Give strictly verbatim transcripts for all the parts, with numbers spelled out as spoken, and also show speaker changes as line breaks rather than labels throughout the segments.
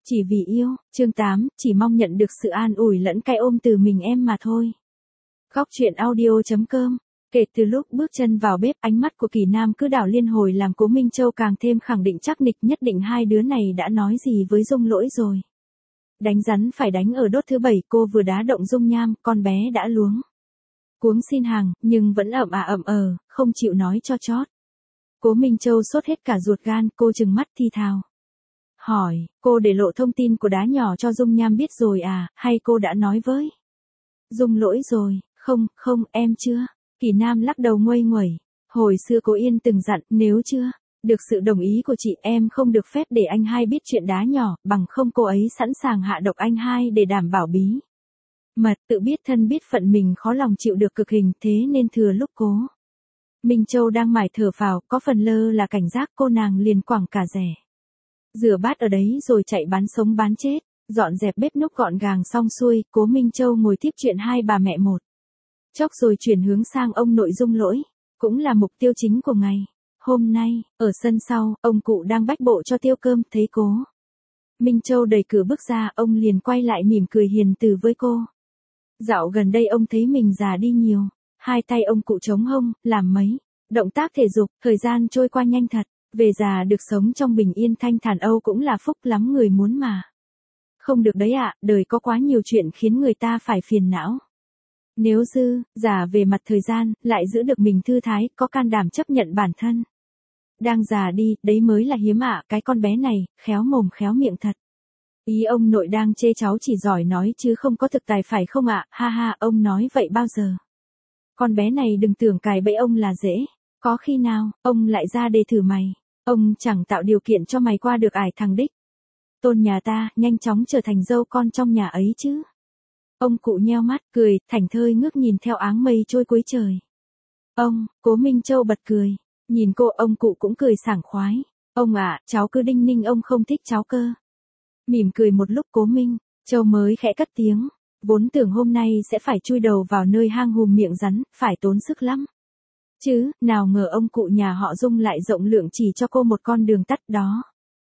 Chỉ vì yêu, chương tám, chỉ mong nhận được sự an ủi lẫn cái ôm từ mình em mà thôi. Góc truyện audio.com. Kể từ lúc bước chân vào bếp, ánh mắt của Kỳ Nam cứ đảo liên hồi làm Cố Minh Châu càng thêm khẳng định chắc nịch nhất định hai đứa này đã nói gì với Dung Lỗi rồi. Đánh rắn phải đánh ở đốt thứ bảy, cô vừa đá động Dung Nham, con bé đã luống cuống xin hàng, nhưng vẫn ậm à ậm ờ, không chịu nói cho chót. Cố Minh Châu sốt hết cả ruột gan, cô trừng mắt thi thào. Hỏi, cô để lộ thông tin của đá nhỏ cho Dung Nham biết rồi à, hay cô đã nói với Dung Lỗi rồi? Không, không, em chưa. Kỳ Nam lắc đầu nguây nguẩy. Hồi xưa cô Yên từng dặn, nếu chưa được sự đồng ý của chị, em không được phép để anh hai biết chuyện đá nhỏ, bằng không cô ấy sẵn sàng hạ độc anh hai để đảm bảo bí mật. Tự biết thân biết phận mình khó lòng chịu được cực hình, thế nên thừa lúc Cố Minh Châu đang mải thở phào, có phần lơ là cảnh giác, cô nàng liền quẳng cả rẻ rửa bát ở đấy rồi chạy bán sống bán chết. Dọn dẹp bếp núc gọn gàng xong xuôi, Cố Minh Châu ngồi tiếp chuyện hai bà mẹ một chốc rồi chuyển hướng sang ông nội Dung Lỗi, cũng là mục tiêu chính của ngày hôm nay. Ở sân sau, ông cụ đang bách bộ cho tiêu cơm, thấy Cố Minh Châu đẩy cửa bước ra, ông liền quay lại mỉm cười hiền từ với cô. Dạo gần đây ông thấy mình già đi nhiều, hai tay ông cụ chống hông, làm mấy động tác thể dục, thời gian trôi qua nhanh thật. Về già được sống trong bình yên thanh thản Âu cũng là phúc lắm người muốn mà. Không được đấy ạ, đời có quá nhiều chuyện khiến người ta phải phiền não. Nếu dư, già về mặt thời gian, lại giữ được mình thư thái, có can đảm chấp nhận bản thân đang già đi, đấy mới là hiếm ạ. Cái con bé này, khéo mồm khéo miệng thật. Ý ông nội đang chê cháu chỉ giỏi nói chứ không có thực tài phải không ạ? Ha ha, ông nói vậy bao giờ? Con bé này đừng tưởng cài bẫy ông là dễ. Có khi nào, ông lại ra để thử mày. Ông chẳng tạo điều kiện cho mày qua được ải thằng đích tôn nhà ta, nhanh chóng trở thành dâu con trong nhà ấy chứ. Ông cụ nheo mắt, cười, thảnh thơi ngước nhìn theo áng mây trôi cuối trời. Ông, Cố Minh Châu bật cười. Nhìn cô, ông cụ cũng cười sảng khoái. Ông ạ, cháu cứ đinh ninh ông không thích cháu cơ. Mỉm cười một lúc Cố Minh Châu mới khẽ cất tiếng. Vốn tưởng hôm nay sẽ phải chui đầu vào nơi hang hùm miệng rắn, phải tốn sức lắm. Chứ, nào ngờ ông cụ nhà họ Dung lại rộng lượng chỉ cho cô một con đường tắt, đó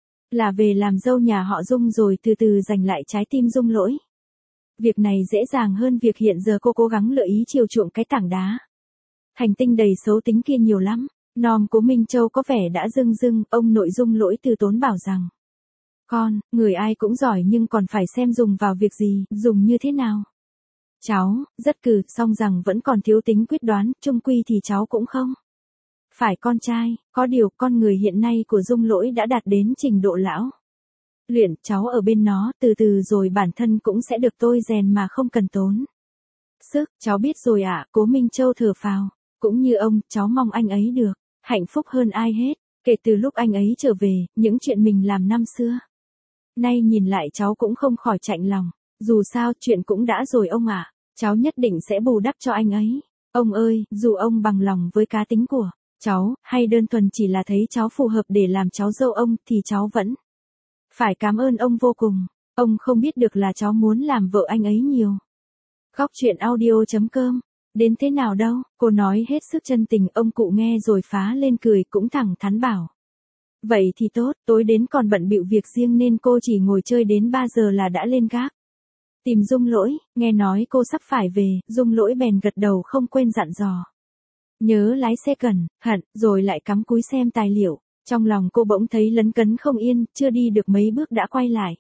là về làm dâu nhà họ Dung rồi từ từ giành lại trái tim Dung Lỗi. Việc này dễ dàng hơn việc hiện giờ cô cố gắng lựa ý chiều chuộng cái tảng đá hành tinh đầy xấu tính kia nhiều lắm. Nom Cố Minh Châu có vẻ đã rưng rưng, ông nội Dung Lỗi từ tốn bảo rằng. Con, người ai cũng giỏi nhưng còn phải xem dùng vào việc gì, dùng như thế nào. Cháu, rất cừ, song rằng vẫn còn thiếu tính quyết đoán, chung quy thì cháu cũng không phải con trai, có điều con người hiện nay của Dung Lỗi đã đạt đến trình độ lão luyện, cháu ở bên nó, từ từ rồi bản thân cũng sẽ được tôi rèn mà không cần tốn sức, cháu biết rồi ạ. Cố Minh Châu thở phào, cũng như ông, cháu mong anh ấy được hạnh phúc hơn ai hết. Kể từ lúc anh ấy trở về, những chuyện mình làm năm xưa, nay nhìn lại cháu cũng không khỏi chạnh lòng. Dù sao, chuyện cũng đã rồi ông ạ. Cháu nhất định sẽ bù đắp cho anh ấy. Ông ơi, dù ông bằng lòng với cá tính của cháu, hay đơn thuần chỉ là thấy cháu phù hợp để làm cháu dâu ông, thì cháu vẫn phải cảm ơn ông vô cùng. Ông không biết được là cháu muốn làm vợ anh ấy nhiều. Góc truyện audio.com. Đến thế nào đâu, cô nói hết sức chân tình, ông cụ nghe rồi phá lên cười cũng thẳng thắn bảo. Vậy thì tốt, tối đến còn bận bịu việc riêng nên cô chỉ ngồi chơi đến ba giờ là đã lên gác tìm Dung Lỗi. Nghe nói cô sắp phải về, Dung Lỗi bèn gật đầu không quên dặn dò. Nhớ lái xe cẩn thận, rồi lại cắm cúi xem tài liệu. Trong lòng cô bỗng thấy lấn cấn không yên, chưa đi được mấy bước đã quay lại.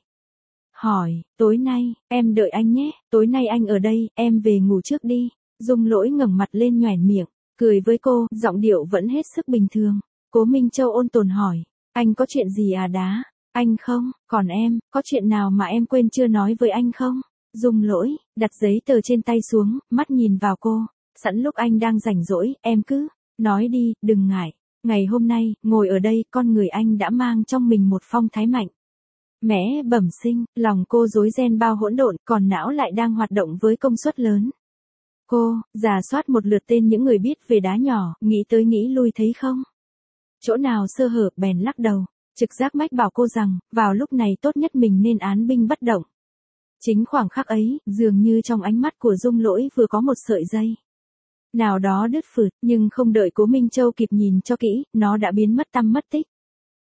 Hỏi, tối nay, em đợi anh nhé, tối nay anh ở đây, em về ngủ trước đi. Dung Lỗi ngẩng mặt lên nhoẻn miệng, cười với cô, giọng điệu vẫn hết sức bình thường. Cố Minh Châu ôn tồn hỏi, anh có chuyện gì à đá? Anh không, còn em, có chuyện nào mà em quên chưa nói với anh không? Dung Lỗi đặt giấy tờ trên tay xuống, mắt nhìn vào cô. Sẵn lúc anh đang rảnh rỗi, em cứ nói đi, đừng ngại. Ngày hôm nay, ngồi ở đây, con người anh đã mang trong mình một phong thái mạnh mẽ bẩm sinh. Lòng cô rối ren bao hỗn độn, còn não lại đang hoạt động với công suất lớn. Cô rà soát một lượt tên những người biết về đá nhỏ, nghĩ tới nghĩ lui thấy không chỗ nào sơ hở, bèn lắc đầu. Trực giác mách bảo cô rằng, vào lúc này tốt nhất mình nên án binh bất động. Chính khoảng khắc ấy, dường như trong ánh mắt của Dung Lỗi vừa có một sợi dây nào đó đứt phượt, nhưng không đợi Cố Minh Châu kịp nhìn cho kỹ, nó đã biến mất tăm mất tích.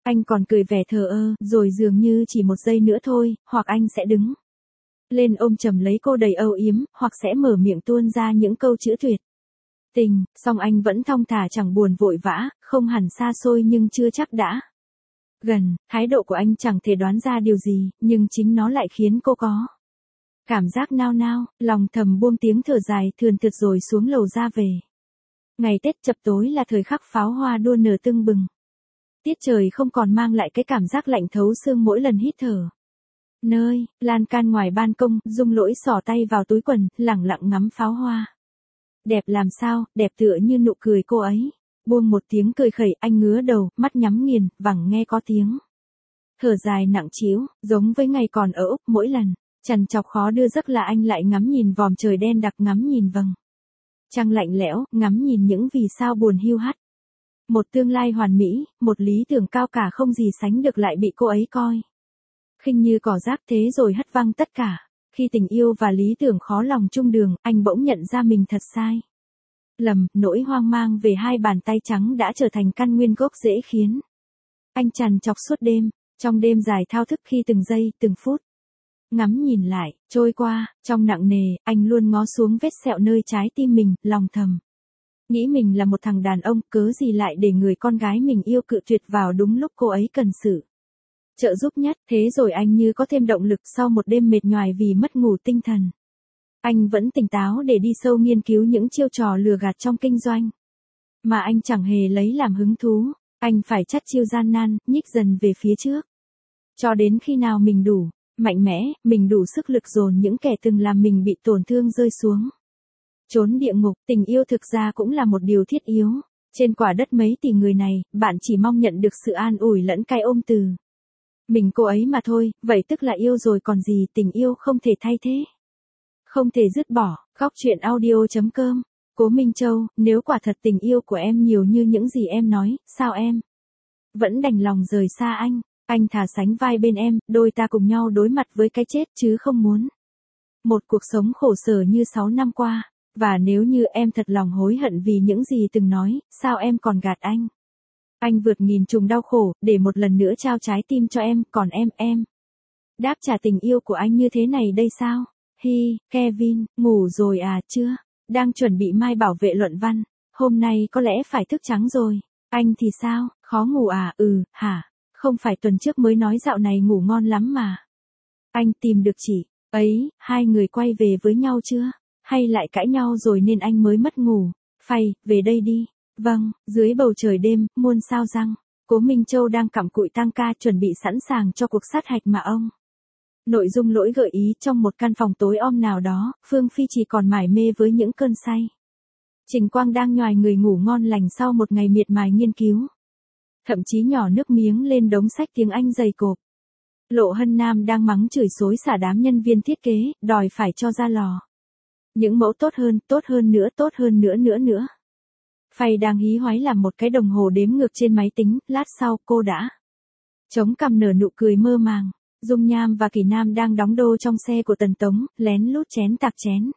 Anh còn cười vẻ thờ ơ, rồi dường như chỉ một giây nữa thôi, hoặc anh sẽ đứng lên ôm chầm lấy cô đầy âu yếm, hoặc sẽ mở miệng tuôn ra những câu chữ tuyệt tình, song anh vẫn thong thả chẳng buồn vội vã, không hẳn xa xôi nhưng chưa chắc đã gần, thái độ của anh chẳng thể đoán ra điều gì, nhưng chính nó lại khiến cô có cảm giác nao nao, lòng thầm buông tiếng thở dài thườn thượt rồi xuống lầu ra về. Ngày Tết chập tối là thời khắc pháo hoa đua nở tưng bừng. Tiết trời không còn mang lại cái cảm giác lạnh thấu xương mỗi lần hít thở. Nơi, lan can ngoài ban công, Dung Lỗi xỏ tay vào túi quần, lẳng lặng ngắm pháo hoa. Đẹp làm sao, đẹp tựa như nụ cười cô ấy. Buông một tiếng cười khẩy, anh ngứa đầu, mắt nhắm nghiền, vẳng nghe có tiếng thở dài nặng trĩu, giống với ngày còn ở Úc mỗi lần. Trằn trọc khó đưa giấc là anh lại ngắm nhìn vòm trời đen đặc, ngắm nhìn vầng trăng lạnh lẽo, ngắm nhìn những vì sao buồn hiu hắt. Một tương lai hoàn mỹ, một lý tưởng cao cả không gì sánh được lại bị cô ấy coi khinh như cỏ rác, thế rồi hất văng tất cả. Khi tình yêu và lý tưởng khó lòng chung đường, anh bỗng nhận ra mình thật sai lầm, nỗi hoang mang về hai bàn tay trắng đã trở thành căn nguyên gốc rễ khiến anh trằn trọc suốt đêm. Trong đêm dài thao thức, khi từng giây, từng phút ngắm nhìn lại, trôi qua, trong nặng nề, anh luôn ngó xuống vết sẹo nơi trái tim mình, lòng thầm nghĩ mình là một thằng đàn ông, cớ gì lại để người con gái mình yêu cự tuyệt vào đúng lúc cô ấy cần sự trợ giúp nhất. Thế rồi anh như có thêm động lực sau một đêm mệt nhoài vì mất ngủ tinh thần. Anh vẫn tỉnh táo để đi sâu nghiên cứu những chiêu trò lừa gạt trong kinh doanh mà anh chẳng hề lấy làm hứng thú. Anh phải chắt chiêu gian nan, nhích dần về phía trước cho đến khi nào mình đủ mạnh mẽ, mình đủ sức lực dồn những kẻ từng làm mình bị tổn thương rơi xuống chốn địa ngục. Tình yêu thực ra cũng là một điều thiết yếu. Trên quả đất mấy tỷ người này, bạn chỉ mong nhận được sự an ủi lẫn cái ôm từ mình cô ấy mà thôi, vậy tức là yêu rồi còn gì. Tình yêu không thể thay thế, không thể dứt bỏ. Góc truyện audio chấm com. Cố Minh Châu, nếu quả thật tình yêu của em nhiều như những gì em nói, sao em vẫn đành lòng rời xa anh? Anh thà sánh vai bên em, đôi ta cùng nhau đối mặt với cái chết, chứ không muốn một cuộc sống khổ sở như sáu năm qua. Và nếu như em thật lòng hối hận vì những gì từng nói, sao em còn gạt anh? Anh vượt nghìn trùng đau khổ, để một lần nữa trao trái tim cho em, còn em, em đáp trả tình yêu của anh như thế này đây sao? Hi, Kevin, ngủ rồi à? Chưa? Đang chuẩn bị mai bảo vệ luận văn, hôm nay có lẽ phải thức trắng rồi. Anh thì sao, khó ngủ à? Ừ, hả? Không phải tuần trước mới nói dạo này ngủ ngon lắm mà. Anh tìm được chị ấy, hai người quay về với nhau chưa? Hay lại cãi nhau rồi nên anh mới mất ngủ? Phày, về đây đi. Vâng, dưới bầu trời đêm, muôn sao răng. Cố Minh Châu đang cặm cụi tang ca chuẩn bị sẵn sàng cho cuộc sát hạch mà ông nội Dung Lỗi gợi ý. Trong một căn phòng tối om nào đó, Phương Phi chỉ còn mải mê với những cơn say. Trình Quang đang nhoài người ngủ ngon lành sau một ngày miệt mài nghiên cứu. Thậm chí nhỏ nước miếng lên đống sách tiếng Anh dày cộp. Lộ Hân Nam đang mắng chửi xối xả đám nhân viên thiết kế, đòi phải cho ra lò những mẫu tốt hơn, tốt hơn nữa, tốt hơn nữa nữa nữa. Phày đang hí hoáy làm một cái đồng hồ đếm ngược trên máy tính, lát sau cô đã chống cằm nở nụ cười mơ màng. Dung Nham và Kỳ Nam đang đóng đô trong xe của Tần Tống, lén lút chén tạc chén.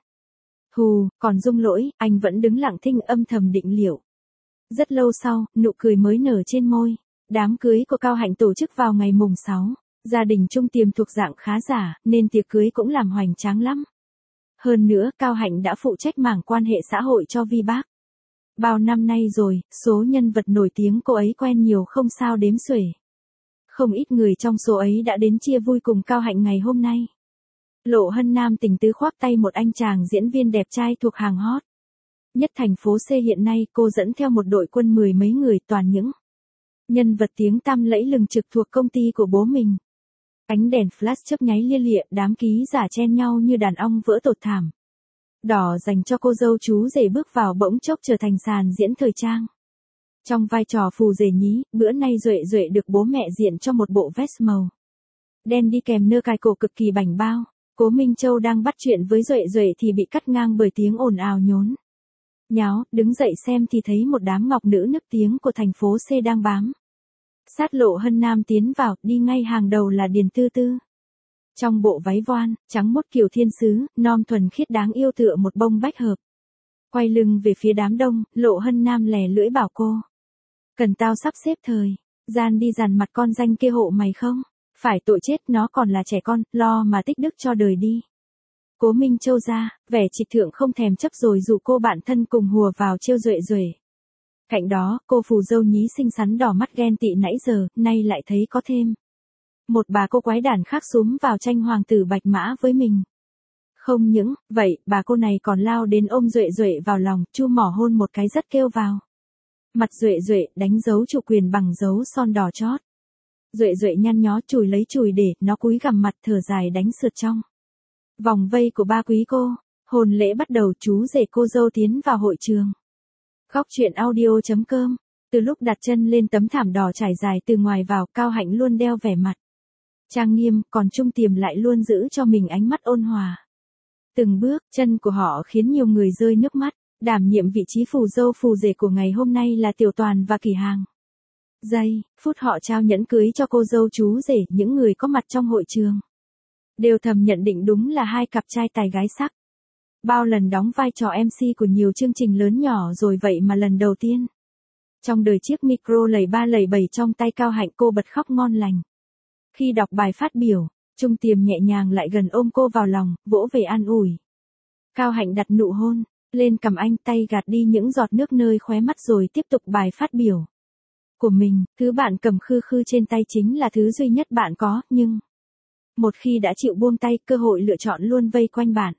Hù, còn Dung Lỗi, anh vẫn đứng lặng thinh âm thầm định liệu. Rất lâu sau, nụ cười mới nở trên môi. Đám cưới của Cao Hạnh tổ chức vào ngày mùng sáu. Gia đình Trung Tiềm thuộc dạng khá giả, nên tiệc cưới cũng làm hoành tráng lắm. Hơn nữa, Cao Hạnh đã phụ trách mảng quan hệ xã hội cho Vi Bác. Bao năm nay rồi, số nhân vật nổi tiếng cô ấy quen nhiều không sao đếm xuể. Không ít người trong số ấy đã đến chia vui cùng Cao Hạnh ngày hôm nay. Lộ Hân Nam tình tứ khoác tay một anh chàng diễn viên đẹp trai thuộc hàng hot nhất thành phố C hiện nay. Cô dẫn theo một đội quân mười mấy người, toàn những nhân vật tiếng tăm lẫy lừng trực thuộc công ty của bố mình. Ánh đèn flash chớp nháy lia lịa, đám ký giả chen nhau như đàn ong vỡ tột thảm đỏ dành cho cô dâu chú rể bước vào bỗng chốc trở thành sàn diễn thời trang. Trong vai trò phù rể nhí, bữa nay Duệ Duệ được bố mẹ diện cho một bộ vest màu đen đi kèm nơ cài cổ cực kỳ bảnh bao. Cố Minh Châu đang bắt chuyện với Duệ Duệ thì bị cắt ngang bởi tiếng ồn ào nhốn nháo. Đứng dậy xem thì thấy một đám ngọc nữ nức tiếng của thành phố C đang bám sát Lộ Hân Nam tiến vào. Đi ngay hàng đầu là Điền Tư Tư. Trong bộ váy voan, trắng mốt kiểu thiên sứ, non thuần khiết đáng yêu tựa một bông bách hợp. Quay lưng về phía đám đông, Lộ Hân Nam lè lưỡi bảo cô. Cần tao sắp xếp thời Gian đi dằn mặt con danh kia hộ mày không? Phải tội chết, nó còn là trẻ con, lo mà tích đức cho đời đi. Cố Minh Châu ra, vẻ trịch thượng không thèm chấp rồi dụ cô bạn thân cùng hùa vào trêu duệ duệ. Cạnh đó, cô phù dâu nhí xinh xắn đỏ mắt ghen tị nãy giờ, nay lại thấy có thêm một bà cô quái đản khác xúm vào tranh hoàng tử bạch mã với mình. Không những vậy, bà cô này còn lao đến ôm duệ duệ vào lòng, chu mỏ hôn một cái rất kêu vào mặt duệ duệ, đánh dấu chủ quyền bằng dấu son đỏ chót. Duệ duệ nhăn nhó chùi lấy chùi để, nó cúi gằm mặt thở dài đánh sượt trong vòng vây của ba quý cô. Hôn lễ bắt đầu, chú rể cô dâu tiến vào hội trường. Góc truyện audio chấm com. Từ lúc đặt chân lên tấm thảm đỏ trải dài từ ngoài vào, Cao Hạnh luôn đeo vẻ mặt trang nghiêm, còn Trung Tiềm lại luôn giữ cho mình ánh mắt ôn hòa. Từng bước chân của họ khiến nhiều người rơi nước mắt. Đảm nhiệm vị trí phù dâu phù rể của ngày hôm nay là Tiểu Toàn và Kỳ Hàng. Giây phút họ trao nhẫn cưới cho cô dâu chú rể, những người có mặt trong hội trường đều thầm nhận định đúng là hai cặp trai tài gái sắc. Bao lần đóng vai trò em xê của nhiều chương trình lớn nhỏ rồi, vậy mà lần đầu tiên trong đời chiếc micro lầy ba lầy bảy trong tay Cao Hạnh, cô bật khóc ngon lành. Khi đọc bài phát biểu, Trung Tiềm nhẹ nhàng lại gần ôm cô vào lòng, vỗ về an ủi. Cao Hạnh đặt nụ hôn lên cằm anh, tay gạt đi những giọt nước nơi khóe mắt rồi tiếp tục bài phát biểu của mình. Thứ bạn cầm khư khư trên tay chính là thứ duy nhất bạn có, nhưng một khi đã chịu buông tay, cơ hội lựa chọn luôn vây quanh bạn.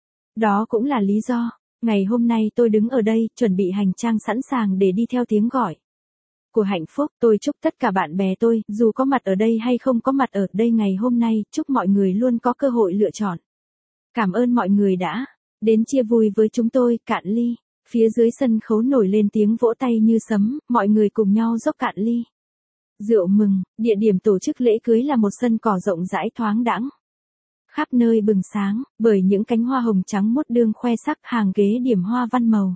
Đó cũng là lý do ngày hôm nay tôi đứng ở đây, chuẩn bị hành trang sẵn sàng để đi theo tiếng gọi của hạnh phúc. Tôi chúc tất cả bạn bè tôi, dù có mặt ở đây hay không có mặt ở đây ngày hôm nay, chúc mọi người luôn có cơ hội lựa chọn. Cảm ơn mọi người đã đến chia vui với chúng tôi. Cạn ly. Phía dưới sân khấu nổi lên tiếng vỗ tay như sấm, mọi người cùng nhau dốc cạn ly rượu mừng. Địa điểm tổ chức lễ cưới là một sân cỏ rộng rãi thoáng đãng, khắp nơi bừng sáng bởi những cánh hoa hồng trắng muốt đương khoe sắc, hàng ghế điểm hoa văn màu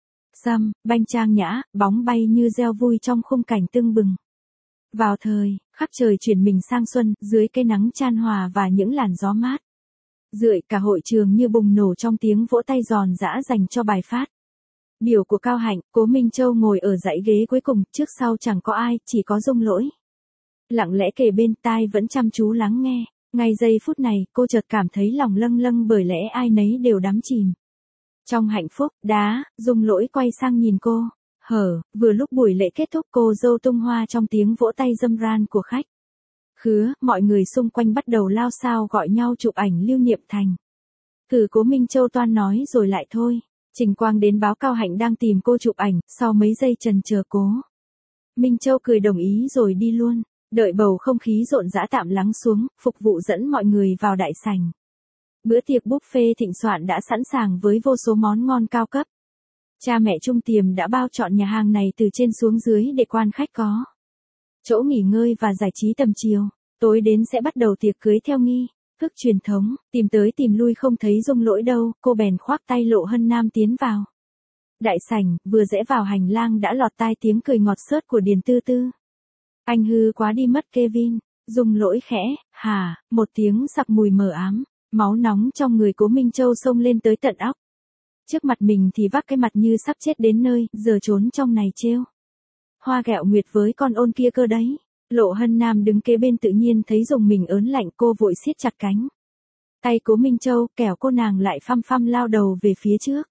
sâm, banh trang nhã, bóng bay như reo vui trong khung cảnh tưng bừng. Vào thời khắc trời chuyển mình sang xuân, dưới cây nắng chan hòa và những làn gió mát rượi, cả hội trường như bùng nổ trong tiếng vỗ tay giòn giã dành cho bài phát biểu của Cao Hạnh. Cố Minh Châu ngồi ở dãy ghế cuối cùng, trước sau chẳng có ai, chỉ có Dung Lỗi lặng lẽ kề bên tai vẫn chăm chú lắng nghe. Ngay giây phút này, cô chợt cảm thấy lòng lâng lâng bởi lẽ ai nấy đều đắm chìm trong hạnh phúc. Đá, Dung Lỗi quay sang nhìn cô. Hở, vừa lúc buổi lễ kết thúc, cô dâu tung hoa trong tiếng vỗ tay râm ran của khách khứa, mọi người xung quanh bắt đầu lao xao gọi nhau chụp ảnh lưu niệm. Thành cử Cố Minh Châu toan nói rồi lại thôi. Trình Quang đến báo Cao Hạnh đang tìm cô chụp ảnh, sau mấy giây trần chờ Cố Minh Châu cười đồng ý rồi đi luôn. Đợi bầu không khí rộn rã tạm lắng xuống, phục vụ dẫn mọi người vào đại sảnh. Bữa tiệc buffet thịnh soạn đã sẵn sàng với vô số món ngon cao cấp. Cha mẹ Trung Tiềm đã bao trọn nhà hàng này từ trên xuống dưới để quan khách có chỗ nghỉ ngơi và giải trí tầm chiều. Tối đến sẽ bắt đầu tiệc cưới theo nghi thức truyền thống. Tìm tới tìm lui không thấy Dung Lỗi đâu, cô bèn khoác tay Lộ Hân Nam tiến vào đại sảnh. Vừa rẽ vào hành lang đã lọt tai tiếng cười ngọt xớt của Điền Tư Tư. Anh hư quá đi mất Kevin. Dung Lỗi khẽ hà một tiếng sặc mùi mờ ám. Máu nóng trong người Cố Minh Châu xông lên tới tận óc. Trước mặt mình thì vác cái mặt như sắp chết đến nơi, giờ trốn trong này trêu hoa ghẹo nguyệt với con ôn kia cơ đấy. Lộ Hân Nam đứng kế bên tự nhiên thấy dùng mình ớn lạnh, cô vội siết chặt cánh tay Cố Minh Châu, kẻo cô nàng lại phăm phăm lao đầu về phía trước.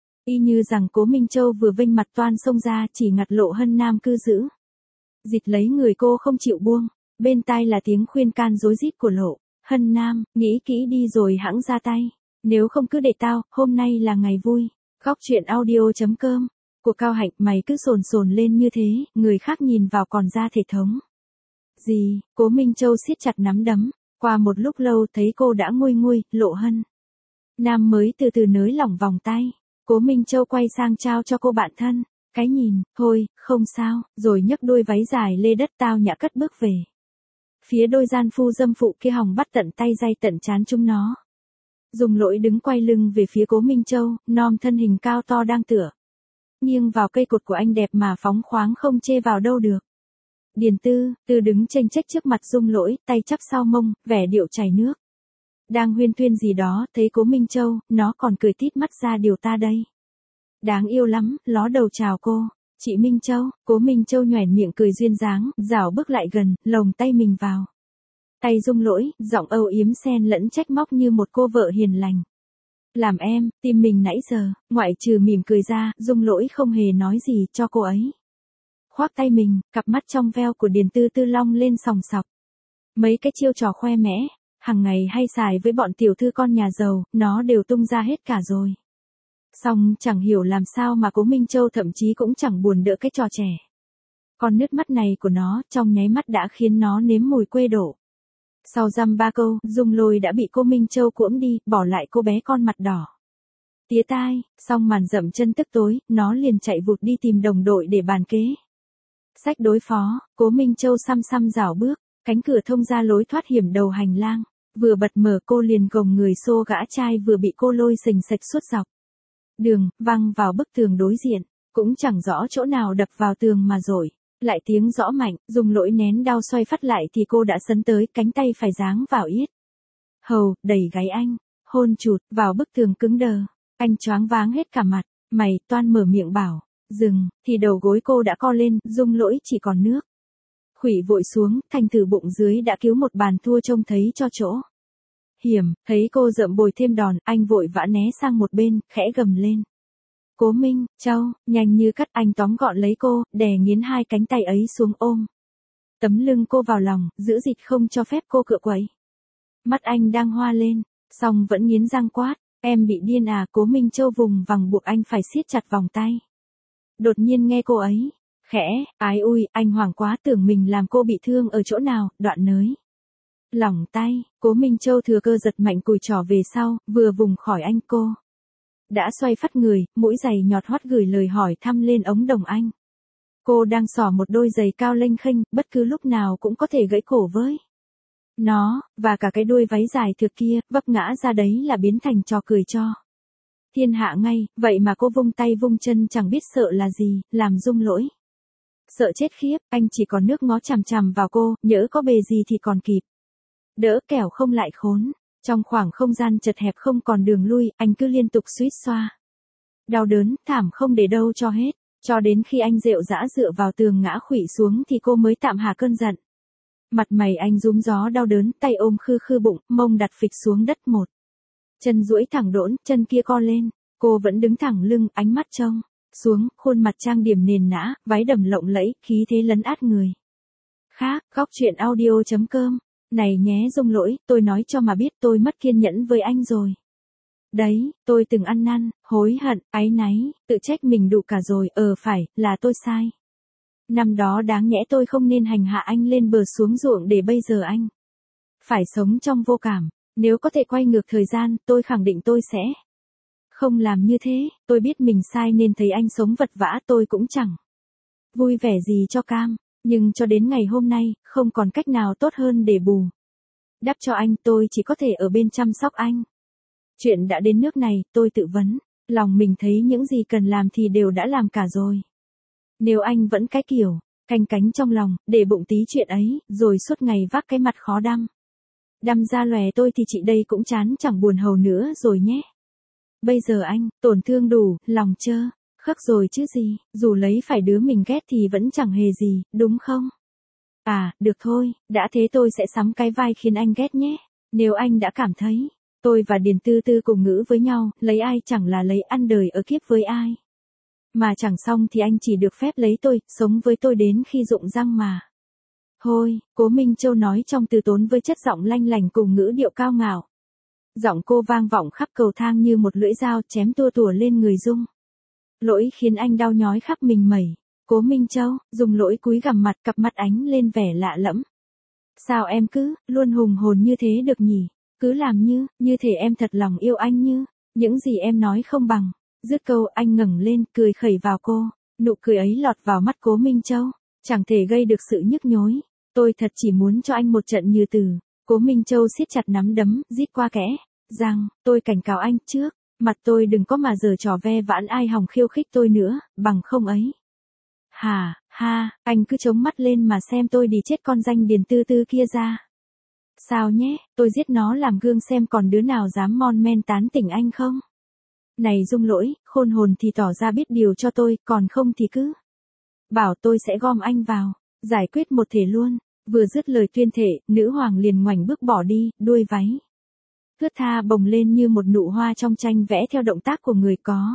Y như rằng Cố Minh Châu vừa vênh mặt toan xông ra, chỉ ngặt Lộ Hân Nam cứ giữ dịt lấy người cô không chịu buông. Bên tai là tiếng khuyên can rối rít của Lộ Hân Nam, nghĩ kỹ đi rồi hẵng ra tay. Nếu không cứ để tao, hôm nay là ngày vui. Góc truyện audio chấm com của Cao Hạnh. Mày cứ sồn sồn lên như thế, người khác nhìn vào còn ra thể thống gì. Cố Minh Châu siết chặt nắm đấm. Qua một lúc lâu thấy cô đã nguôi nguôi, Lộ Hân Nam mới từ từ nới lỏng vòng tay. Cố Minh Châu quay sang trao cho cô bạn thân cái nhìn, thôi, không sao, rồi nhấc đôi váy dài lê đất tao nhã cất bước về phía đôi gian phu dâm phụ kia, hòng bắt tận tay day tận chán chúng nó. Dung Lỗi đứng quay lưng về phía Cố Minh Châu, nom thân hình cao to đang tựa nghiêng vào cây cột của anh đẹp mà phóng khoáng không chê vào đâu được. Điền Tư Tư đứng chênh chếch trước mặt Dung Lỗi, tay chắp sau mông, vẻ điệu chảy nước. Đang huyên thuyên gì đó, thấy Cố Minh Châu, nó còn cười tít mắt ra. Điều ta đây đáng yêu lắm, ló đầu chào cô. Chị Minh Châu, Cố Minh Châu nhoẻn miệng cười duyên dáng, rảo bước lại gần, lồng tay mình vào. Tay Dung Lỗi, giọng âu yếm xen lẫn trách móc như một cô vợ hiền lành. Làm em, tim mình nãy giờ, ngoại trừ mỉm cười ra, Dung Lỗi không hề nói gì cho cô ấy. Khoác tay mình, cặp mắt trong veo của Điền Tư Tư long lên sòng sọc. Mấy cái chiêu trò khoe mẽ, hàng ngày hay xài với bọn tiểu thư con nhà giàu, nó đều tung ra hết cả rồi. Xong chẳng hiểu làm sao mà Cố Minh Châu thậm chí cũng chẳng buồn đỡ cái trò trẻ. Con nước mắt này của nó trong nháy mắt đã khiến nó nếm mùi quê đổ. Sau dăm ba câu, Dung Lôi đã bị cô Minh Châu cuỗm đi, bỏ lại cô bé con mặt đỏ. Tía tai, xong màn dậm chân tức tối, nó liền chạy vụt đi tìm đồng đội để bàn kế. Sách đối phó, Cố Minh Châu xăm xăm rảo bước, cánh cửa thông ra lối thoát hiểm đầu hành lang. Vừa bật mở cô liền gồng người xô gã trai vừa bị cô lôi sình sạch suốt dọc đường, văng vào bức tường đối diện, cũng chẳng rõ chỗ nào đập vào tường mà rồi. Lại tiếng rõ mạnh, Dung Lỗi nén đau xoay phát lại thì cô đã sấn tới, cánh tay phải giáng vào yết hầu, đẩy gáy anh, hôn chụt vào bức tường cứng đờ. Anh choáng váng hết cả mặt, mày toan mở miệng bảo dừng, thì đầu gối cô đã co lên, Dung Lỗi chỉ còn nước. Khuỵu vội xuống, thành thử bụng dưới đã cứu một bàn thua trông thấy cho chỗ. Hiểm, thấy cô rợm bồi thêm đòn, anh vội vã né sang một bên, khẽ gầm lên. Cố Minh Châu, nhanh như cắt, anh tóm gọn lấy cô, đè nghiến hai cánh tay ấy xuống ôm tấm lưng cô vào lòng, giữ dịch không cho phép cô cựa quậy. Mắt anh đang hoa lên, song vẫn nghiến răng quát, em bị điên à? Cố Minh Châu vùng vằng buộc anh phải siết chặt vòng tay. Đột nhiên nghe cô ấy khẽ, ái ui, anh hoảng quá tưởng mình làm cô bị thương ở chỗ nào, đoạn nới lỏng tay, Cố Minh Châu thừa cơ giật mạnh cùi trỏ về sau, vừa vùng khỏi anh cô đã xoay phát người, mũi giày nhọt hót gửi lời hỏi thăm lên ống đồng anh. Cô đang xỏ một đôi giày cao lênh khênh, bất cứ lúc nào cũng có thể gãy cổ với nó, và cả cái đuôi váy dài thực kia, vấp ngã ra đấy là biến thành trò cười cho thiên hạ ngay, vậy mà cô vung tay vung chân chẳng biết sợ là gì, làm Dung Lỗi sợ chết khiếp, anh chỉ còn nước ngó chằm chằm vào cô, nhỡ có bề gì thì còn kịp đỡ, kẻo không lại khốn. Trong khoảng không gian chật hẹp không còn đường lui, anh cứ liên tục suýt xoa. Đau đớn, thảm không để đâu cho hết, cho đến khi anh rệu rã dựa vào tường ngã khuỵu xuống thì cô mới tạm hạ cơn giận. Mặt mày anh rúm gió đau đớn, tay ôm khư khư bụng, mông đặt phịch xuống đất một. Chân duỗi thẳng đỗn, chân kia co lên, cô vẫn đứng thẳng lưng, ánh mắt trông xuống, khuôn mặt trang điểm nền nã, váy đầm lộng lẫy, khí thế lấn át người khác. Góc truyện audio chấm com. Này nhé Dung Lỗi, tôi nói cho mà biết tôi mất kiên nhẫn với anh rồi. Đấy, tôi từng ăn năn, hối hận, áy náy, tự trách mình đủ cả rồi, ờ phải, là tôi sai. Năm đó đáng nhẽ tôi không nên hành hạ anh lên bờ xuống ruộng để bây giờ anh phải sống trong vô cảm. Nếu có thể quay ngược thời gian, tôi khẳng định tôi sẽ không làm như thế. Tôi biết mình sai nên thấy anh sống vật vã tôi cũng chẳng vui vẻ gì cho cam. Nhưng cho đến ngày hôm nay, không còn cách nào tốt hơn để bù đắp cho anh, tôi chỉ có thể ở bên chăm sóc anh. Chuyện đã đến nước này, tôi tự vấn, lòng mình thấy những gì cần làm thì đều đã làm cả rồi. Nếu anh vẫn cái kiểu canh cánh trong lòng, để bụng tí chuyện ấy, rồi suốt ngày vác cái mặt khó đăm đăm ra lòe tôi thì chị đây cũng chán chẳng buồn hầu nữa rồi nhé. Bây giờ anh tổn thương đủ, lòng chơ khắc rồi chứ gì, dù lấy phải đứa mình ghét thì vẫn chẳng hề gì, đúng không? À, được thôi, đã thế tôi sẽ sắm cái vai khiến anh ghét nhé. Nếu anh đã cảm thấy tôi và Điền Tư Tư cùng ngữ với nhau, lấy ai chẳng là lấy ăn đời ở kiếp với ai. Mà chẳng xong thì anh chỉ được phép lấy tôi, sống với tôi đến khi rụng răng mà. Thôi, Cố Minh Châu nói trong từ tốn với chất giọng lanh lành cùng ngữ điệu cao ngạo. Giọng cô vang vọng khắp cầu thang như một lưỡi dao chém tua tủa lên người Dung Lỗi khiến anh đau nhói khắp mình mẩy. Cố Minh Châu, Dung Lỗi cúi gằm mặt, cặp mắt ánh lên vẻ lạ lẫm. Sao em cứ luôn hùng hồn như thế được nhỉ? Cứ làm như, như thể em thật lòng yêu anh như, những gì em nói không bằng. Dứt câu anh ngẩng lên, cười khẩy vào cô. Nụ cười ấy lọt vào mắt Cố Minh Châu, chẳng thể gây được sự nhức nhối. Tôi thật chỉ muốn cho anh một trận như từ. Cố Minh Châu siết chặt nắm đấm, rít qua kẽ rằng, tôi cảnh cáo anh trước, mặt tôi đừng có mà giở trò ve vãn ai hòng khiêu khích tôi nữa, bằng không ấy. Hà, ha, anh cứ chống mắt lên mà xem tôi đi chết con danh Điền Tư Tư kia ra. Sao nhé, tôi giết nó làm gương xem còn đứa nào dám mon men tán tỉnh anh không? Này Dung Lỗi, khôn hồn thì tỏ ra biết điều cho tôi, còn không thì cứ bảo tôi sẽ gom anh vào, giải quyết một thể luôn. Vừa dứt lời tuyên thệ, nữ hoàng liền ngoảnh bước bỏ đi, đuôi váy thướt tha bồng lên như một nụ hoa trong tranh vẽ theo động tác của người có.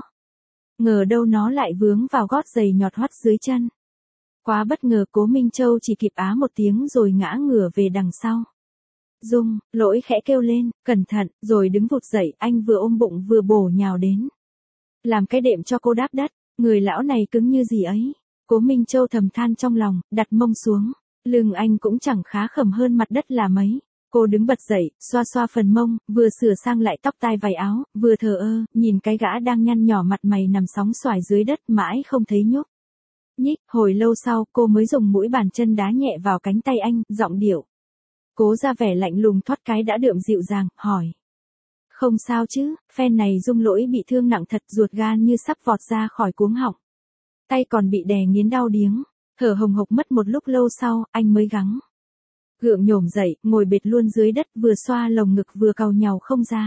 Ngờ đâu nó lại vướng vào gót giày nhọt hoắt dưới chân. Quá bất ngờ, Cố Minh Châu chỉ kịp á một tiếng rồi ngã ngửa về đằng sau. Dung, Lỗi khẽ kêu lên, cẩn thận, rồi đứng vụt dậy, anh vừa ôm bụng vừa bổ nhào đến. Làm cái đệm cho cô đáp đất, người lão này cứng như gì ấy. Cố Minh Châu thầm than trong lòng, đặt mông xuống. Lưng anh cũng chẳng khá khẩm hơn mặt đất là mấy. Cô đứng bật dậy, xoa xoa phần mông, vừa sửa sang lại tóc tai váy áo, vừa thờ ơ, nhìn cái gã đang nhăn nhỏ mặt mày nằm sóng xoài dưới đất mãi không thấy nhúc nhích. Hồi lâu sau, cô mới dùng mũi bàn chân đá nhẹ vào cánh tay anh, giọng điệu cố ra vẻ lạnh lùng thoát cái đã đượm dịu dàng, hỏi. Không sao chứ, phen này Dung Lỗi bị thương nặng thật, ruột gan như sắp vọt ra khỏi cuống họng. Tay còn bị đè nghiến đau điếng, thở hồng hộc mất một lúc lâu sau, anh mới gắng gượng nhổm dậy, ngồi bệt luôn dưới đất, vừa xoa lồng ngực vừa cau nhàu không ra.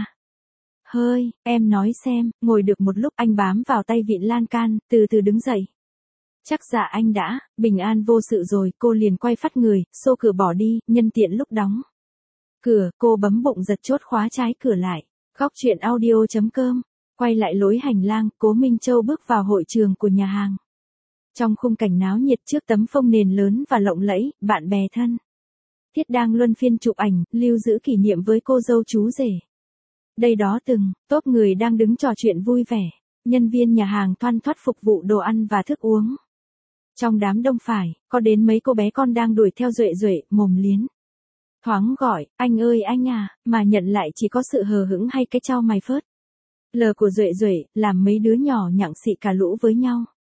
Hơi, em nói xem, ngồi được một lúc anh bám vào tay vịn lan can, từ từ đứng dậy. Chắc dạ anh đã, bình an vô sự rồi, cô liền quay phắt người, xô cửa bỏ đi, nhân tiện lúc đóng cửa, cô bấm bụng giật chốt khóa trái cửa lại. Góc truyện audio chấm com, quay lại lối hành lang, Cố Minh Châu bước vào hội trường của nhà hàng. Trong khung cảnh náo nhiệt trước tấm phông nền lớn và lộng lẫy, bạn bè thân thiết đang luân phiên chụp ảnh, lưu giữ kỷ niệm với cô dâu chú rể. Đây đó từng tốp người đang đứng trò chuyện vui vẻ, nhân viên nhà hàng thoăn thoắt phục vụ đồ ăn và thức uống. Trong đám đông phải, có đến mấy cô bé con đang đuổi theo Duệ Duệ, mồm liến thoáng gọi, anh ơi anh à, mà nhận lại chỉ có sự hờ hững hay cái chau mày phớt lờ của Duệ Duệ, làm mấy đứa nhỏ nhặng xị cả lũ với nhau.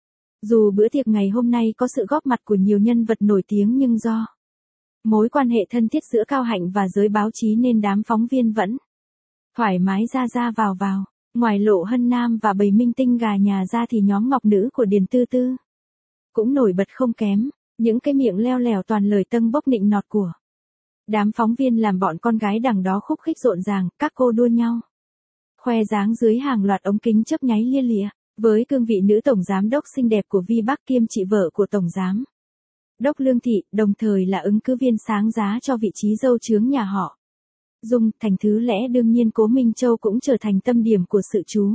Dù bữa tiệc ngày hôm nay có sự góp mặt của nhiều nhân vật nổi tiếng nhưng do mối quan hệ thân thiết giữa Cao Hạnh và giới báo chí nên đám phóng viên vẫn thoải mái ra ra vào vào. Ngoài Lộ Hân Nam và bầy minh tinh gà nhà ra thì nhóm ngọc nữ của Điền Tư Tư cũng nổi bật không kém, những cái miệng leo lẻo toàn lời tâng bốc nịnh nọt của đám phóng viên làm bọn con gái đằng đó khúc khích rộn ràng, các cô đua nhau khoe dáng dưới hàng loạt ống kính chớp nháy lia lịa. Với cương vị nữ tổng giám đốc xinh đẹp của Vi Bắc kiêm chị vợ của tổng giám đốc Lương Thị, đồng thời là ứng cử viên sáng giá cho vị trí dâu chướng nhà họ Dung, thành thứ lẽ đương nhiên Cố Minh Châu cũng trở thành tâm điểm của sự chú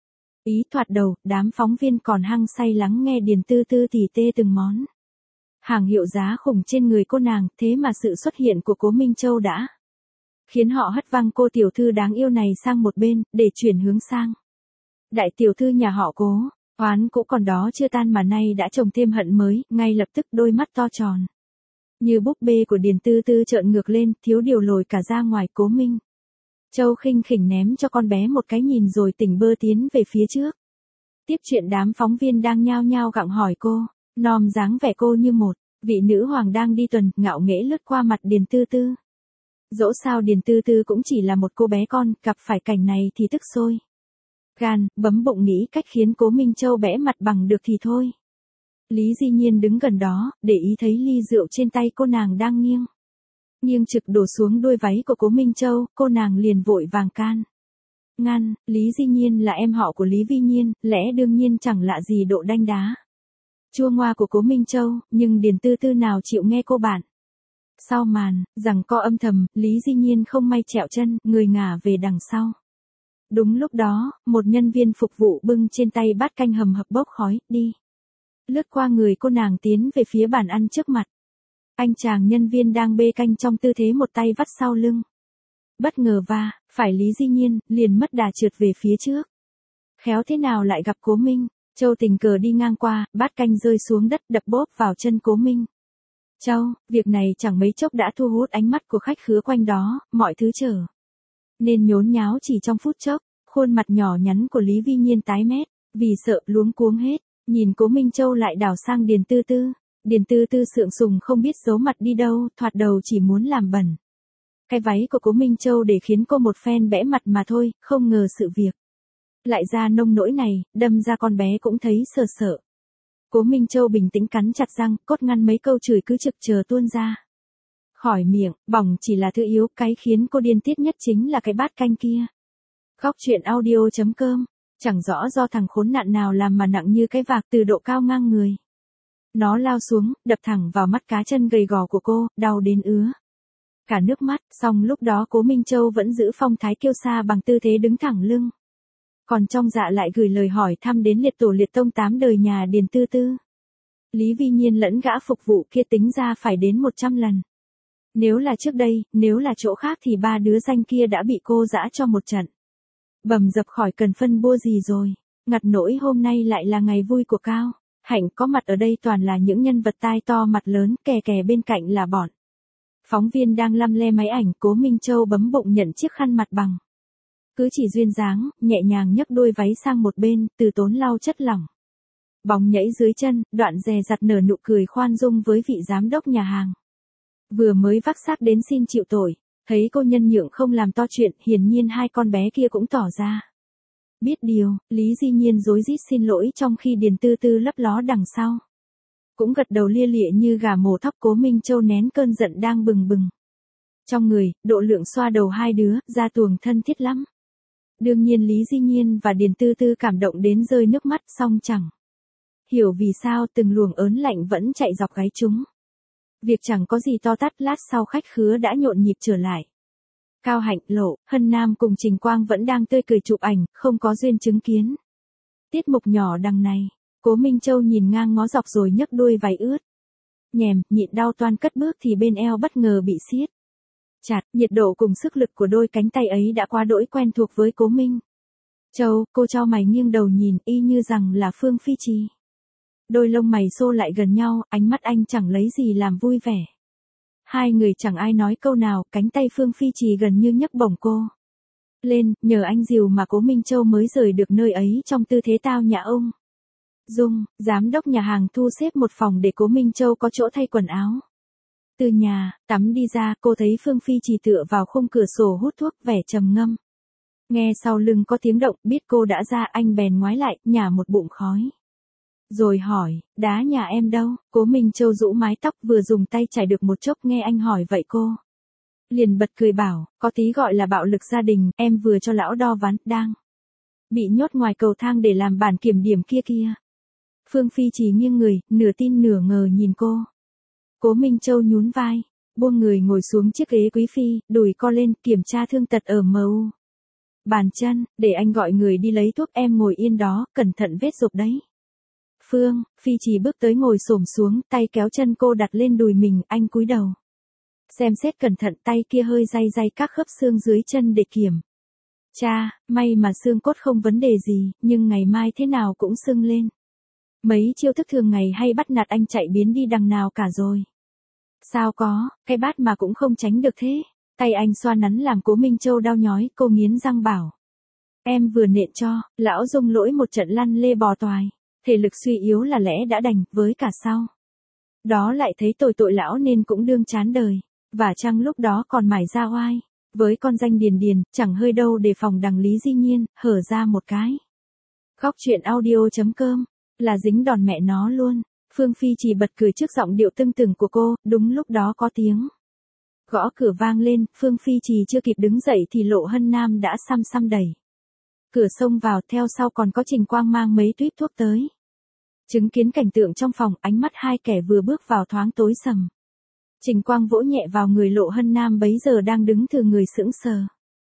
ý. Thoạt đầu, đám phóng viên còn hăng say lắng nghe Điền Tư Tư tỉ tê từng món hàng hiệu giá khủng trên người cô nàng, thế mà sự xuất hiện của Cố Minh Châu đã khiến họ hất văng cô tiểu thư đáng yêu này sang một bên, để chuyển hướng sang đại tiểu thư nhà họ Cố. Oán cũ còn đó chưa tan mà nay đã trồng thêm hận mới, ngay lập tức đôi mắt to tròn như búp bê của Điền Tư Tư trợn ngược lên, thiếu điều lồi cả ra ngoài. Cố Minh Châu khinh khỉnh ném cho con bé một cái nhìn rồi tỉnh bơ tiến về phía trước. Tiếp chuyện, đám phóng viên đang nhao nhao gặng hỏi cô, nom dáng vẻ cô như một vị nữ hoàng đang đi tuần, ngạo nghễ lướt qua mặt Điền Tư Tư. Dẫu sao Điền Tư Tư cũng chỉ là một cô bé con, gặp phải cảnh này thì tức sôi gan, bấm bụng nghĩ cách khiến Cố Minh Châu bẽ mặt bằng được thì thôi. Lý Di Nhiên đứng gần đó, để ý thấy ly rượu trên tay cô nàng đang nghiêng nghiêng trực đổ xuống đuôi váy của Cố Minh Châu, cô nàng liền vội vàng can ngăn. Lý Di Nhiên là em họ của Lý Vi Nhiên, lẽ đương nhiên chẳng lạ gì độ đanh đá chua ngoa của Cố Minh Châu, nhưng Điền Tư Tư nào chịu nghe cô bạn. Sau màn giằng co âm thầm, Lý Di Nhiên không may trẹo chân, người ngả về đằng sau. Đúng lúc đó, một nhân viên phục vụ bưng trên tay bát canh hầm hập bốc khói, đi lướt qua người cô nàng tiến về phía bàn ăn trước mặt. Anh chàng nhân viên đang bê canh trong tư thế một tay vắt sau lưng. Bất ngờ va phải Lý Di Nhiên, liền mất đà trượt về phía trước. Khéo thế nào lại gặp Cố Minh Châu tình cờ đi ngang qua, bát canh rơi xuống đất đập bốp vào chân Cố Minh Châu. Việc này chẳng mấy chốc đã thu hút ánh mắt của khách khứa quanh đó, mọi thứ trở nên nhốn nháo chỉ trong phút chốc. Khuôn mặt nhỏ nhắn của Lý Vi Nhiên tái mét, vì sợ luống cuống hết, nhìn Cố Minh Châu lại đảo sang Điền Tư Tư. Điền Tư Tư sượng sùng không biết giấu mặt đi đâu, thoạt đầu chỉ muốn làm bẩn cái váy của Cố Minh Châu để khiến cô một phen bẽ mặt mà thôi, không ngờ sự việc lại ra nông nỗi này, đâm ra con bé cũng thấy sợ sợ. Cố Minh Châu bình tĩnh cắn chặt răng, cốt ngăn mấy câu chửi cứ trực chờ tuôn ra khỏi miệng. Bỏng chỉ là thứ yếu, cái khiến cô điên tiết nhất chính là cái bát canh kia. Góc truyện audio chấm com, chẳng rõ do thằng khốn nạn nào làm mà nặng như cái vạc từ độ cao ngang người. Nó lao xuống, đập thẳng vào mắt cá chân gầy gò của cô, đau đến ứa cả nước mắt, song lúc đó Cố Minh Châu vẫn giữ phong thái kiêu sa bằng tư thế đứng thẳng lưng. Còn trong dạ lại gửi lời hỏi thăm đến liệt tổ liệt tông tám đời nhà Điền Tư Tư. Lý Vi Nhiên lẫn gã phục vụ kia tính ra phải đến một trăm lần. Nếu là trước đây, nếu là chỗ khác thì ba đứa danh kia đã bị cô dã cho một trận. Bầm dập khỏi cần phân bua gì rồi. Ngặt nỗi hôm nay lại là ngày vui của Cao Hạnh, có mặt ở đây toàn là những nhân vật tai to mặt lớn, kè kè bên cạnh là bọn phóng viên đang lăm le máy ảnh. Cố Minh Châu bấm bụng nhận chiếc khăn mặt bằng. Cứ chỉ duyên dáng, nhẹ nhàng nhấc đôi váy sang một bên, từ tốn lau chất lỏng. Bóng nhảy dưới chân, đoạn dè dặt nở nụ cười khoan dung với vị giám đốc nhà hàng. Vừa mới vác xác đến xin chịu tội, thấy cô nhân nhượng không làm to chuyện, hiển nhiên hai con bé kia cũng tỏ ra biết điều. Lý Di Nhiên rối rít xin lỗi trong khi Điền Tư Tư lấp ló đằng sau cũng gật đầu lia lịa như gà mổ thóc. Cố Minh Châu nén cơn giận đang bừng bừng trong người, độ lượng xoa đầu hai đứa, ra tuồng thân thiết lắm. Đương nhiên Lý Di Nhiên và Điền Tư Tư cảm động đến rơi nước mắt, song chẳng hiểu vì sao từng luồng ớn lạnh vẫn chạy dọc gáy chúng. Việc chẳng có gì to tát, lát sau khách khứa đã nhộn nhịp trở lại. Cao Hạnh, Lộ Hân Nam cùng Trình Quang vẫn đang tươi cười chụp ảnh, không có duyên chứng kiến tiết mục nhỏ đằng này. Cố Minh Châu nhìn ngang ngó dọc rồi nhấc đuôi váy ướt nhèm, nhịn đau toan cất bước thì bên eo bất ngờ bị siết chặt. Nhiệt độ cùng sức lực của đôi cánh tay ấy đã quá đỗi quen thuộc với Cố Minh Châu. Cô chau mày nghiêng đầu nhìn, y như rằng là Phương Phi Trì. Đôi lông mày xô lại gần nhau, ánh mắt anh chẳng lấy gì làm vui vẻ. Hai người chẳng ai nói câu nào, cánh tay Phương Phi Trì gần như nhấc bổng cô lên, nhờ anh dìu mà Cố Minh Châu mới rời được nơi ấy trong tư thế tao nhã. Ông Dung, giám đốc nhà hàng thu xếp một phòng để Cố Minh Châu có chỗ thay quần áo. Từ nhà tắm đi ra, cô thấy Phương Phi Trì tựa vào khung cửa sổ hút thuốc, vẻ trầm ngâm. Nghe sau lưng có tiếng động, biết cô đã ra, anh bèn ngoái lại, nhả một bụng khói. Rồi hỏi, đá nhà em đâu? Cố Minh Châu rũ mái tóc, vừa dùng tay chải được một chốc, nghe anh hỏi vậy cô liền bật cười bảo, có tí gọi là bạo lực gia đình, em vừa cho lão đo ván, đang bị nhốt ngoài cầu thang để làm bản kiểm điểm kia kia. Phương Phi Trì nghiêng người, nửa tin nửa ngờ nhìn cô. Cố Minh Châu nhún vai, buông người ngồi xuống chiếc ghế quý phi, đùi co lên, kiểm tra thương tật ở em u bàn chân, để anh gọi người đi lấy thuốc, em ngồi yên đó, cẩn thận vết rộp đấy. Phương Phi Trì bước tới ngồi xổm xuống, tay kéo chân cô đặt lên đùi mình, anh cúi đầu xem xét cẩn thận, tay kia hơi day day các khớp xương dưới chân để kiểm tra. May mà xương cốt không vấn đề gì, nhưng ngày mai thế nào cũng sưng lên. Mấy chiêu thức thường ngày hay bắt nạt anh chạy biến đi đằng nào cả rồi. Sao có, cái bát mà cũng không tránh được thế. Tay anh xoa nắn làm Cố Minh Châu đau nhói, cô nghiến răng bảo. Em vừa nện cho, lão Dung lỗi một trận lăn lê bò toài. Thể lực suy yếu là lẽ đã đành, với cả sau đó lại thấy tội tội lão nên cũng đương chán đời. Và chăng lúc đó còn mải ra oai với con danh Điền Điền, chẳng hơi đâu đề phòng đằng Lý Di Nhiên, hở ra một cái. Góc truyện audio chấm com là dính đòn mẹ nó luôn. Phương Phi Trì bật cười trước giọng điệu tưng tửng của cô. Đúng lúc đó có tiếng gõ cửa vang lên, Phương Phi Trì chưa kịp đứng dậy thì Lộ Hân Nam đã xăm xăm đẩy cửa xông vào, theo sau còn có Trình Quang mang mấy tuýp thuốc tới. Chứng kiến cảnh tượng trong phòng, ánh mắt hai kẻ vừa bước vào thoáng tối sầm. Trình Quang vỗ nhẹ vào người Lộ Hân Nam bấy giờ đang đứng thừa người sững sờ.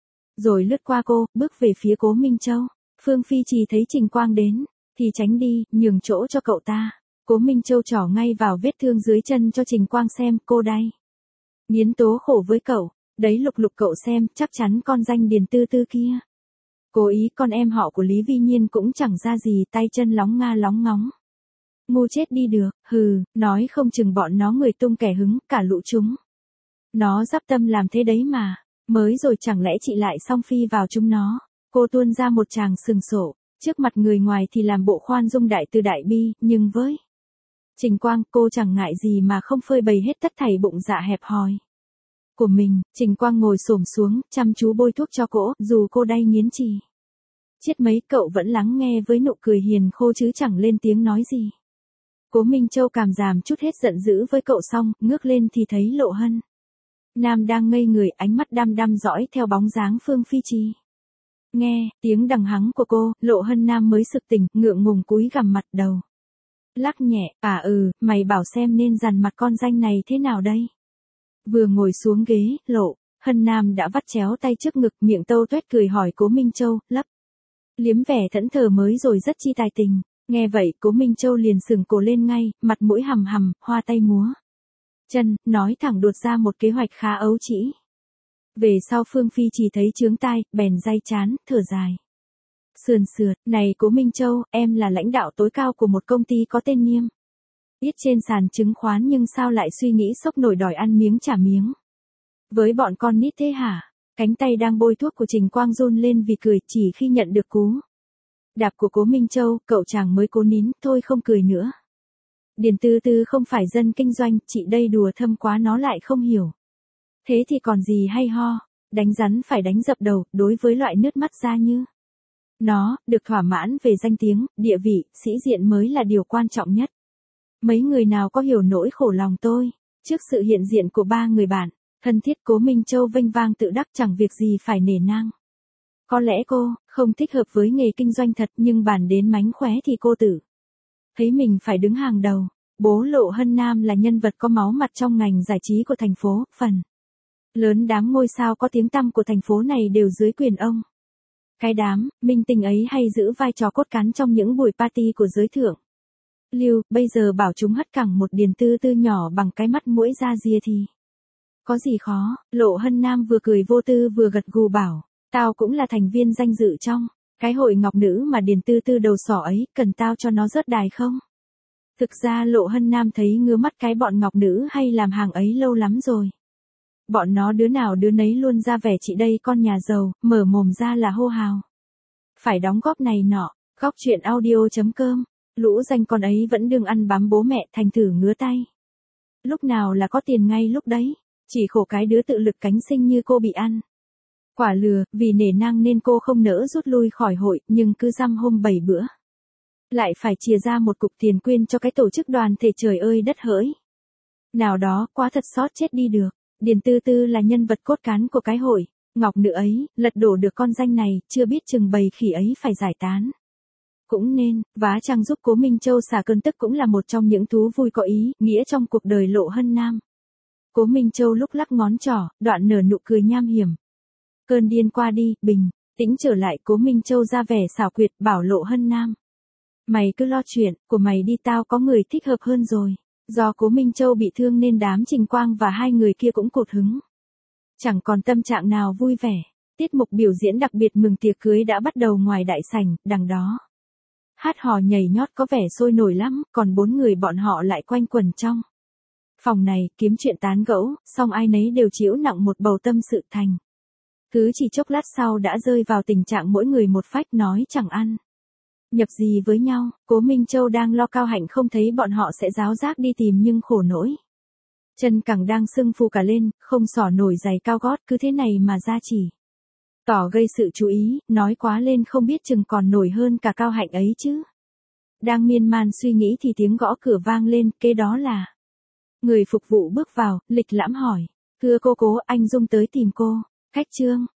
Rồi lướt qua cô, bước về phía Cố Minh Châu. Phương Phi Trì thấy Trình Quang đến thì tránh đi, nhường chỗ cho cậu ta. Cố Minh Châu trỏ ngay vào vết thương dưới chân cho Trình Quang xem, cô đây nghiến tố khổ với cậu, đấy lục lục cậu xem, chắc chắn con danh Điền Tư Tư kia cố ý, con em họ của Lý Vi Nhiên cũng chẳng ra gì, tay chân lóng nga lóng ngóng. Ngu chết đi được, hừ, nói không chừng bọn nó người tung kẻ hứng, cả lũ chúng nó dắp tâm làm thế đấy mà. Mới rồi chẳng lẽ chị lại song phi vào chúng nó. Cô tuôn ra một tràng sừng sổ, trước mặt người ngoài thì làm bộ khoan dung đại từ đại bi, nhưng với Trình Quang, cô chẳng ngại gì mà không phơi bày hết tất thảy bụng dạ hẹp hòi của mình. Trình Quang ngồi xổm xuống, chăm chú bôi thuốc cho cô, dù cô đay nghiến chì chết mấy, cậu vẫn lắng nghe với nụ cười hiền khô chứ chẳng lên tiếng nói gì. Cố Minh Châu cảm giảm chút hết giận dữ với cậu xong, ngước lên thì thấy Lộ Hân Nam đang ngây người, ánh mắt đăm đăm dõi theo bóng dáng Phương Phi Trì. Nghe tiếng đằng hắng của cô, Lộ Hân Nam mới sực tỉnh, ngượng ngùng cúi gằm mặt đầu Lắc nhẹ, à ừ, mày bảo xem nên dằn mặt con danh này thế nào đây. Vừa ngồi xuống ghế, Lộ Hân Nam đã vắt chéo tay trước ngực, miệng tâu tuét cười hỏi Cố Minh Châu, lấp liếm vẻ thẫn thờ mới rồi rất chi tài tình. Nghe vậy Cố Minh Châu liền sừng cổ lên ngay, mặt mũi hầm hầm, hoa tay múa chân, nói thẳng đột ra một kế hoạch khá ấu trĩ. Về sau Phương Phi chỉ thấy chướng tai, bèn day chán, thở dài. Sườn sượt, này Cố Minh Châu, em là lãnh đạo tối cao của một công ty có tên Niêm yết trên sàn chứng khoán nhưng sao lại suy nghĩ sốc nổi đòi ăn miếng trả miếng. Với bọn con nít thế hả? Cánh tay đang bôi thuốc của Trình Quang run lên vì cười, chỉ khi nhận được cú đạp của Cố Minh Châu, cậu chàng mới cố nín, thôi không cười nữa. Điền Tư Tư không phải dân kinh doanh, chị đây đùa thâm quá nó lại không hiểu. Thế thì còn gì hay ho, đánh rắn phải đánh dập đầu, đối với loại nước mắt ra như nó, được thỏa mãn về danh tiếng, địa vị, sĩ diện mới là điều quan trọng nhất. Mấy người nào có hiểu nỗi khổ lòng tôi, trước sự hiện diện của ba người bạn, thân thiết Cố Minh Châu vênh vang tự đắc chẳng việc gì phải nể nang. Có lẽ cô không thích hợp với nghề kinh doanh thật nhưng bàn đến mánh khóe thì cô tự thấy mình phải đứng hàng đầu. Bố Lộ Hân Nam là nhân vật có máu mặt trong ngành giải trí của thành phố, phần lớn đám ngôi sao có tiếng tăm của thành phố này đều dưới quyền ông. Cái đám minh tinh ấy hay giữ vai trò cốt cán trong những buổi party của giới thượng lưu, bây giờ bảo chúng hất cẳng một Điền Tư Tư nhỏ bằng cái mắt mũi da ria thì có gì khó. Lộ Hân Nam vừa cười vô tư vừa gật gù bảo, tao cũng là thành viên danh dự trong cái hội ngọc nữ mà Điền Tư Tư đầu sỏ ấy, cần tao cho nó rớt đài không? Thực ra Lộ Hân Nam thấy ngứa mắt cái bọn ngọc nữ hay làm hàng ấy lâu lắm rồi. Bọn nó đứa nào đứa nấy luôn ra vẻ chị đây con nhà giàu, mở mồm ra là hô hào. Phải đóng góp này nọ, góc chuyện audio chấm com, lũ danh con ấy vẫn đương ăn bám bố mẹ thành thử ngứa tay. Lúc nào là có tiền ngay lúc đấy, chỉ khổ cái đứa tự lực cánh sinh như cô bị ăn. Quả lừa, vì nể nang nên cô không nỡ rút lui khỏi hội, nhưng cứ dăm hôm bảy bữa. Lại phải chia ra một cục tiền quyên cho cái tổ chức đoàn thể trời ơi đất hỡi. Nào đó, quá thật xót chết đi được. Điền Tư Tư là nhân vật cốt cán của cái hội ngọc nữ ấy, lật đổ được con danh này, chưa biết chừng bầy khỉ ấy phải giải tán. Cũng nên, vá chăng giúp Cố Minh Châu xả cơn tức cũng là một trong những thú vui có ý, nghĩa trong cuộc đời Lộ Hân Nam. Cố Minh Châu lúc lắc ngón trỏ, đoạn nở nụ cười nham hiểm. Cơn điên qua đi, bình tĩnh trở lại, Cố Minh Châu ra vẻ xảo quyệt, bảo Lộ Hân Nam. Mày cứ lo chuyện của mày đi, tao có người thích hợp hơn rồi. Do Cố Minh Châu bị thương nên đám Trình Quang và hai người kia cũng cột hứng. Chẳng còn tâm trạng nào vui vẻ. Tiết mục biểu diễn đặc biệt mừng tiệc cưới đã bắt đầu ngoài đại sảnh, đằng đó. Hát hò nhảy nhót có vẻ sôi nổi lắm, còn bốn người bọn họ lại quanh quẩn trong phòng này, kiếm chuyện tán gẫu, xong ai nấy đều chịu nặng một bầu tâm sự thành. Cứ chỉ chốc lát sau đã rơi vào tình trạng mỗi người một phách nói chẳng ăn nhập gì với nhau. Cố Minh Châu đang lo cao hạnh không thấy bọn họ sẽ ráo rác đi tìm nhưng khổ nỗi. Chân cẳng đang sưng phù cả lên, không xỏ nổi giày cao gót, cứ thế này mà ra chỉ tỏ gây sự chú ý, nói quá lên không biết chừng còn nổi hơn cả cao hạnh ấy chứ. Đang miên man suy nghĩ thì tiếng gõ cửa vang lên, kế đó là người phục vụ bước vào, lịch lãm hỏi, thưa cô Cố, anh Dung tới tìm cô. Khách trương